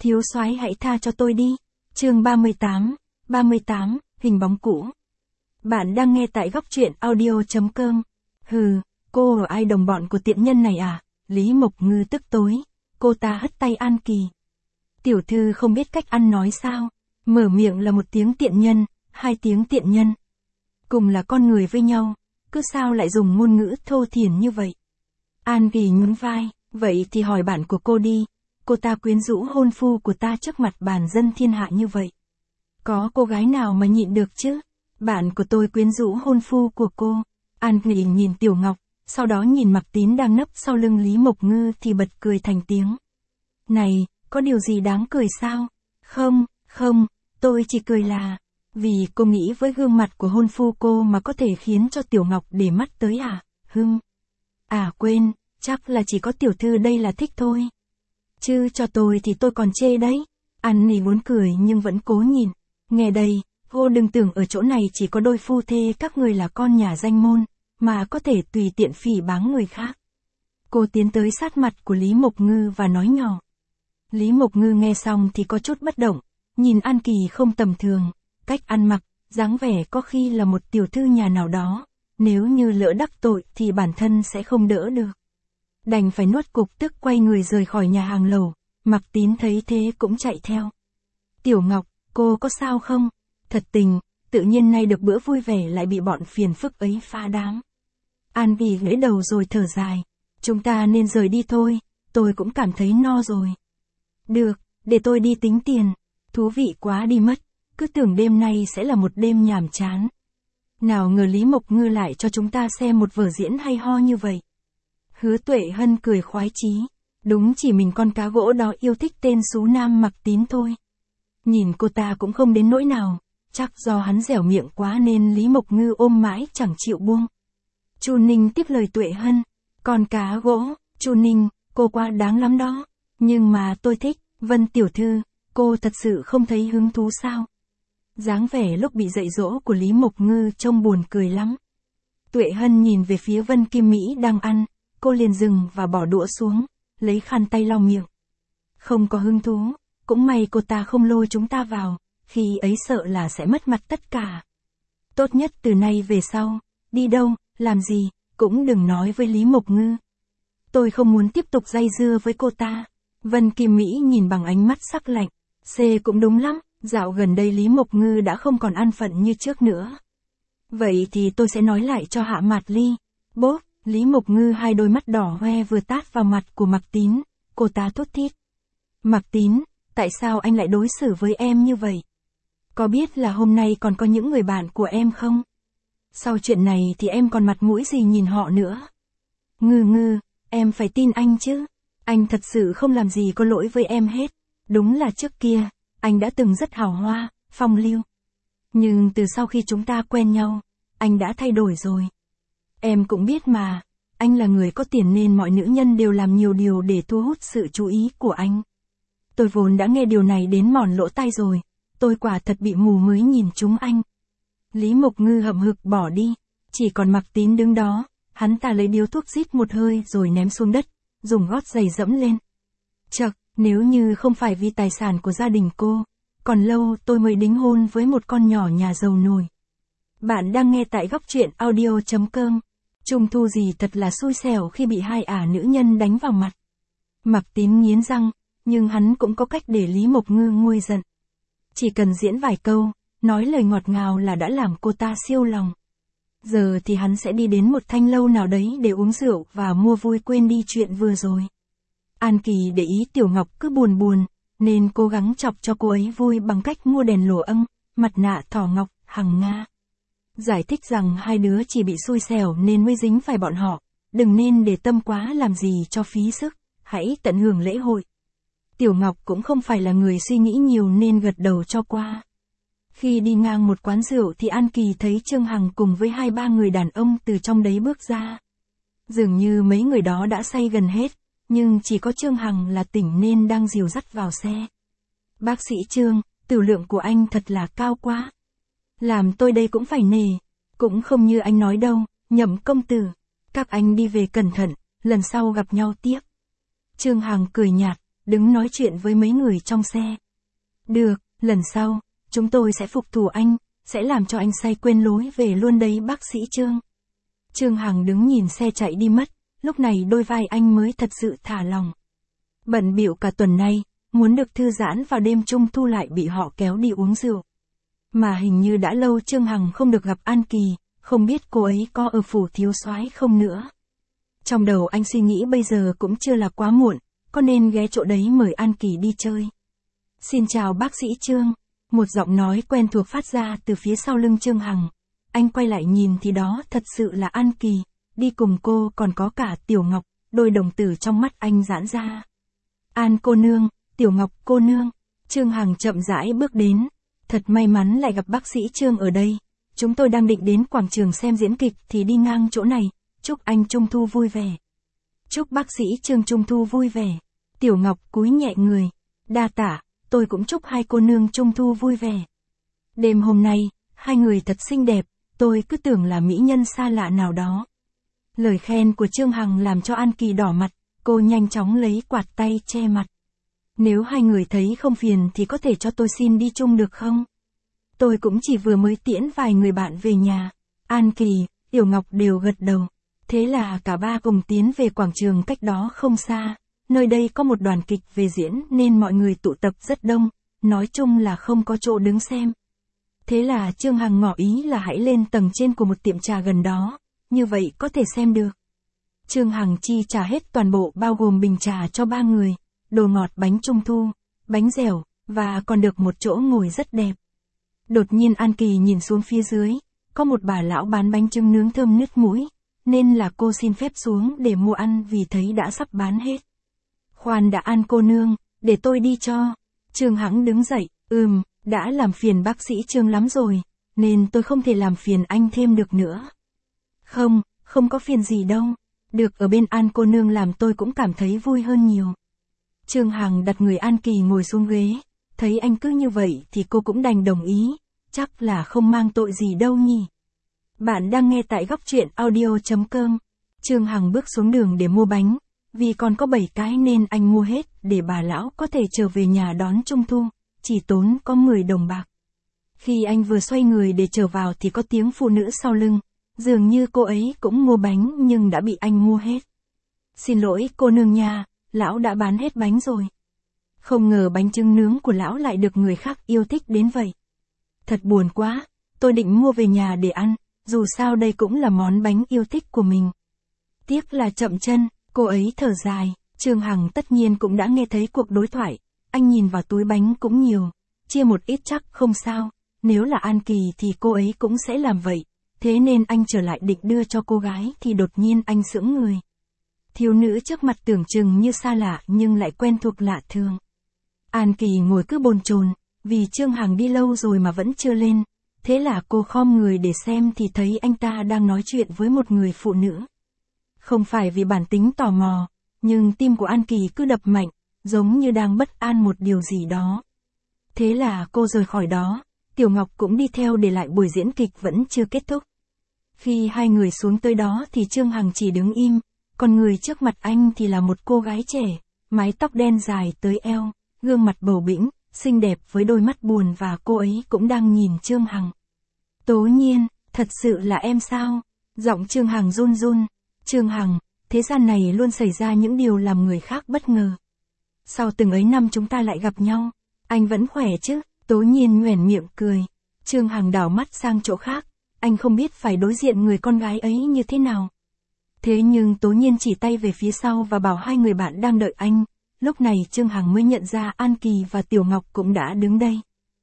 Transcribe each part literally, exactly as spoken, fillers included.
Thiếu soái hãy tha cho tôi đi. Chương ba mươi tám, ba mươi tám, hình bóng cũ. Bạn đang nghe tại góc truyện audio chấm com. Hừ, cô ở ai đồng bọn của tiện nhân này à? Lý Mộc Ngư tức tối. Cô ta hất tay An Kỳ. Tiểu thư không biết cách ăn nói sao? Mở miệng là một tiếng tiện nhân, hai tiếng tiện nhân. Cùng là con người với nhau, cứ sao lại dùng ngôn ngữ thô thiển như vậy? An Kỳ nhún vai, vậy thì hỏi bạn của cô đi. Cô ta quyến rũ hôn phu của ta trước mặt bàn dân thiên hạ như vậy. Có cô gái nào mà nhịn được chứ? Bạn của tôi quyến rũ hôn phu của cô. An Kỳ nhìn Tiểu Ngọc, sau đó nhìn Mạc Tín đang nấp sau lưng Lý Mộc Ngư thì bật cười thành tiếng. Này, có điều gì đáng cười sao? Không, không, tôi chỉ cười là... Vì cô nghĩ với gương mặt của hôn phu cô mà có thể khiến cho Tiểu Ngọc để mắt tới à? Hưng. À quên, chắc là chỉ có tiểu thư đây là thích thôi. Chứ cho tôi thì tôi còn chê đấy. An Nỉ muốn cười nhưng vẫn cố nhìn. Nghe đây, cô đừng tưởng ở chỗ này chỉ có đôi phu thê các người là con nhà danh môn, mà có thể tùy tiện phỉ báng người khác. Cô tiến tới sát mặt của Lý Mộc Ngư và nói nhỏ. Lý Mộc Ngư nghe xong thì có chút bất động, nhìn An Kỳ không tầm thường, cách ăn mặc, dáng vẻ có khi là một tiểu thư nhà nào đó, nếu như lỡ đắc tội thì bản thân sẽ không đỡ được. Đành phải nuốt cục tức quay người rời khỏi nhà hàng lầu. Mạc Tín thấy thế cũng chạy theo. Tiểu Ngọc, cô có sao không? Thật tình, tự nhiên nay được bữa vui vẻ lại bị bọn phiền phức ấy phá đám. An Kỳ gãy đầu rồi thở dài. Chúng ta nên rời đi thôi, tôi cũng cảm thấy no rồi. Được, để tôi đi tính tiền. Thú vị quá đi mất, cứ tưởng đêm nay sẽ là một đêm nhàm chán. Nào ngờ Lý Mộc Ngư lại cho chúng ta xem một vở diễn hay ho như vậy. Hứa Tuệ Hân cười khoái chí. Đúng chỉ mình con cá gỗ đó yêu thích tên xú nam Mạc Tín thôi. Nhìn cô ta cũng không đến nỗi nào, chắc do hắn dẻo miệng quá nên Lý Mộc Ngư ôm mãi chẳng chịu buông. Chu Ninh tiếp lời Tuệ Hân. Con cá gỗ, Chu Ninh, cô quá đáng lắm đó. Nhưng mà tôi thích, Vân tiểu thư, cô thật sự không thấy hứng thú sao? Dáng vẻ lúc bị dạy dỗ của Lý Mộc Ngư trông buồn cười lắm. Tuệ Hân nhìn về phía Vân Kim Mỹ đang ăn, cô liền dừng và bỏ đũa xuống, lấy khăn tay lau miệng. Không có hứng thú, cũng may cô ta không lôi chúng ta vào, khi ấy sợ là sẽ mất mặt tất cả. Tốt nhất từ nay về sau, đi đâu, làm gì, cũng đừng nói với Lý Mộc Ngư. Tôi không muốn tiếp tục dây dưa với cô ta. Vân Kim Mỹ nhìn bằng ánh mắt sắc lạnh. C cũng đúng lắm, dạo gần đây Lý Mộc Ngư đã không còn an phận như trước nữa. Vậy thì tôi sẽ nói lại cho Hạ Mạt Ly. Bốp, Lý Mộc Ngư hai đôi mắt đỏ hoe vừa tát vào mặt của Mạc Tín, cô ta thốt thít. Mạc Tín, tại sao anh lại đối xử với em như vậy? Có biết là hôm nay còn có những người bạn của em không? Sau chuyện này thì em còn mặt mũi gì nhìn họ nữa? Ngư Ngư, em phải tin anh chứ. Anh thật sự không làm gì có lỗi với em hết. Đúng là trước kia, anh đã từng rất hào hoa, phong lưu. Nhưng từ sau khi chúng ta quen nhau, anh đã thay đổi rồi. Em cũng biết mà, anh là người có tiền nên mọi nữ nhân đều làm nhiều điều để thu hút sự chú ý của anh. Tôi vốn đã nghe điều này đến mòn lỗ tai rồi, tôi quả thật bị mù mới nhìn chúng anh. Lý Mộc Ngư hậm hực bỏ đi, chỉ còn Mạc Tín đứng đó, hắn ta lấy điếu thuốc rít một hơi rồi ném xuống đất, dùng gót giày dẫm lên. Chậc, nếu như không phải vì tài sản của gia đình cô, còn lâu tôi mới đính hôn với một con nhỏ nhà giàu nổi. Bạn đang nghe tại góc truyện audio chấm com. Trung Thu gì thật là xui xẻo khi bị hai ả nữ nhân đánh vào mặt. Mạc Tín nghiến răng, nhưng hắn cũng có cách để Lý Mộc Ngư nguôi giận. Chỉ cần diễn vài câu, nói lời ngọt ngào là đã làm cô ta siêu lòng. Giờ thì hắn sẽ đi đến một thanh lâu nào đấy để uống rượu và mua vui quên đi chuyện vừa rồi. An Kỳ để ý Tiểu Ngọc cứ buồn buồn, nên cố gắng chọc cho cô ấy vui bằng cách mua đèn lồ âm, mặt nạ thỏ ngọc, hằng nga. Giải thích rằng hai đứa chỉ bị xui xẻo nên mới dính phải bọn họ, đừng nên để tâm quá làm gì cho phí sức, hãy tận hưởng lễ hội. Tiểu Ngọc cũng không phải là người suy nghĩ nhiều nên gật đầu cho qua. Khi đi ngang một quán rượu thì An Kỳ thấy Trương Hằng cùng với hai ba người đàn ông từ trong đấy bước ra. Dường như mấy người đó đã say gần hết, nhưng chỉ có Trương Hằng là tỉnh nên đang dìu dắt vào xe. Bác sĩ Trương, tiểu lượng của anh thật là cao quá. Làm tôi đây cũng phải nể, cũng không như anh nói đâu, Nhậm công tử. Các anh đi về cẩn thận, lần sau gặp nhau tiếp. Trương Hằng cười nhạt, đứng nói chuyện với mấy người trong xe. Được, lần sau, chúng tôi sẽ phục thù anh, sẽ làm cho anh say quên lối về luôn đấy bác sĩ Trương. Trương Hằng đứng nhìn xe chạy đi mất, lúc này đôi vai anh mới thật sự thả lòng. Bận bịu cả tuần nay, muốn được thư giãn vào đêm trung thu lại bị họ kéo đi uống rượu. Mà hình như đã lâu Trương Hằng không được gặp An Kỳ, không biết cô ấy có ở phủ thiếu soái không nữa. Trong đầu anh suy nghĩ bây giờ cũng chưa là quá muộn, có nên ghé chỗ đấy mời An Kỳ đi chơi. Xin chào bác sĩ Trương, một giọng nói quen thuộc phát ra từ phía sau lưng Trương Hằng. Anh quay lại nhìn thì đó thật sự là An Kỳ, đi cùng cô còn có cả Tiểu Ngọc, đôi đồng tử trong mắt anh giãn ra. An cô nương, Tiểu Ngọc cô nương, Trương Hằng chậm rãi bước đến. Thật may mắn lại gặp bác sĩ Trương ở đây. Chúng tôi đang định đến quảng trường xem diễn kịch thì đi ngang chỗ này. Chúc anh Trung Thu vui vẻ. Chúc bác sĩ Trương Trung Thu vui vẻ. Tiểu Ngọc cúi nhẹ người. Đa tạ, tôi cũng chúc hai cô nương Trung Thu vui vẻ. Đêm hôm nay, hai người thật xinh đẹp, tôi cứ tưởng là mỹ nhân xa lạ nào đó. Lời khen của Trương Hằng làm cho An Kỳ đỏ mặt, cô nhanh chóng lấy quạt tay che mặt. Nếu hai người thấy không phiền thì có thể cho tôi xin đi chung được không? Tôi cũng chỉ vừa mới tiễn vài người bạn về nhà. An Kỳ, Tiểu Ngọc đều gật đầu. Thế là cả ba cùng tiến về quảng trường cách đó không xa. Nơi đây có một đoàn kịch về diễn nên mọi người tụ tập rất đông, nói chung là không có chỗ đứng xem. Thế là Trương Hằng ngỏ ý là hãy lên tầng trên của một tiệm trà gần đó, như vậy có thể xem được. Trương Hằng chi trả hết toàn bộ bao gồm bình trà cho ba người, đồ ngọt bánh trung thu, bánh dẻo, và còn được một chỗ ngồi rất đẹp. Đột nhiên An Kỳ nhìn xuống phía dưới, có một bà lão bán bánh chưng nướng thơm nứt mũi, nên là cô xin phép xuống để mua ăn vì thấy đã sắp bán hết. Khoan đã An cô nương, để tôi đi cho. Trương Hằng đứng dậy, ừm, đã làm phiền bác sĩ Trương lắm rồi, nên tôi không thể làm phiền anh thêm được nữa. Không, không có phiền gì đâu, được ở bên An cô nương làm tôi cũng cảm thấy vui hơn nhiều. Trương Hằng đặt người An Kỳ ngồi xuống ghế, thấy anh cứ như vậy thì cô cũng đành đồng ý, chắc là không mang tội gì đâu nhỉ. Bạn đang nghe tại góc truyện audio chấm com. Trương Hằng bước xuống đường để mua bánh, vì còn có bảy cái nên anh mua hết để bà lão có thể trở về nhà đón Trung Thu, chỉ tốn có mười đồng bạc. Khi anh vừa xoay người để trở vào thì có tiếng phụ nữ sau lưng, dường như cô ấy cũng mua bánh nhưng đã bị anh mua hết. Xin lỗi cô nương nha, lão đã bán hết bánh rồi. Không ngờ bánh chưng nướng của lão lại được người khác yêu thích đến vậy. Thật buồn quá, tôi định mua về nhà để ăn, dù sao đây cũng là món bánh yêu thích của mình. Tiếc là chậm chân, cô ấy thở dài. Trương Hằng tất nhiên cũng đã nghe thấy cuộc đối thoại, anh nhìn vào túi bánh cũng nhiều, chia một ít chắc không sao, nếu là An Kỳ thì cô ấy cũng sẽ làm vậy, thế nên anh trở lại định đưa cho cô gái thì đột nhiên anh sững người. Thiếu nữ trước mặt tưởng chừng như xa lạ nhưng lại quen thuộc lạ thường. An Kỳ ngồi cứ bồn chồn, vì Trương Hằng đi lâu rồi mà vẫn chưa lên, thế là cô khom người để xem thì thấy anh ta đang nói chuyện với một người phụ nữ. Không phải vì bản tính tò mò, nhưng tim của An Kỳ cứ đập mạnh, giống như đang bất an một điều gì đó. Thế là cô rời khỏi đó, Tiểu Ngọc cũng đi theo để lại buổi diễn kịch vẫn chưa kết thúc. Khi hai người xuống tới đó thì Trương Hằng chỉ đứng im, còn người trước mặt anh thì là một cô gái trẻ, mái tóc đen dài tới eo, gương mặt bầu bĩnh, xinh đẹp với đôi mắt buồn và cô ấy cũng đang nhìn Trương Hằng. Tố Nhiên, thật sự là em sao? Giọng Trương Hằng run run. Trương Hằng, thế gian này luôn xảy ra những điều làm người khác bất ngờ. Sau từng ấy năm chúng ta lại gặp nhau, anh vẫn khỏe chứ? Tố Nhiên nhoẻn miệng cười. Trương Hằng đảo mắt sang chỗ khác, anh không biết phải đối diện người con gái ấy như thế nào. Thế nhưng Tố Nhiên chỉ tay về phía sau và bảo hai người bạn đang đợi anh. Lúc này Trương Hằng mới nhận ra An Kỳ và Tiểu Ngọc cũng đã đứng đây.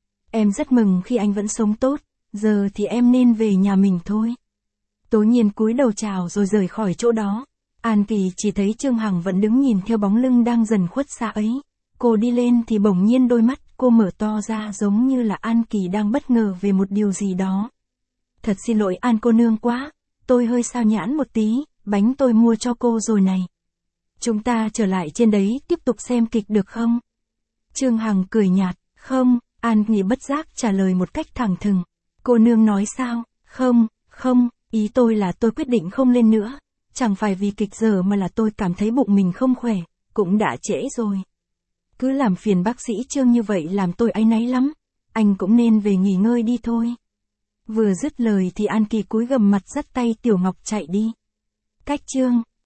Em rất mừng khi anh vẫn sống tốt, giờ thì em nên về nhà mình thôi. Tố Nhiên cúi đầu chào rồi rời khỏi chỗ đó. An Kỳ chỉ thấy Trương Hằng vẫn đứng nhìn theo bóng lưng đang dần khuất xa ấy. Cô đi lên thì bỗng nhiên đôi mắt cô mở to ra giống như là An Kỳ đang bất ngờ về một điều gì đó. Thật xin lỗi An cô nương quá, tôi hơi sao nhãn một tí, bánh tôi mua cho cô rồi này. Chúng ta trở lại trên đấy tiếp tục xem kịch được không? Trương Hằng cười nhạt, không, An Kỳ bất giác trả lời một cách thẳng thừng. Cô nương nói sao? Không, không, ý tôi là tôi quyết định không lên nữa. Chẳng phải vì kịch dở mà là tôi cảm thấy bụng mình không khỏe, cũng đã trễ rồi. Cứ làm phiền bác sĩ Trương như vậy làm tôi áy náy lắm. Anh cũng nên về nghỉ ngơi đi thôi. Vừa dứt lời thì An Kỳ cúi gằm mặt dắt tay Tiểu Ngọc chạy đi. Cách Trương,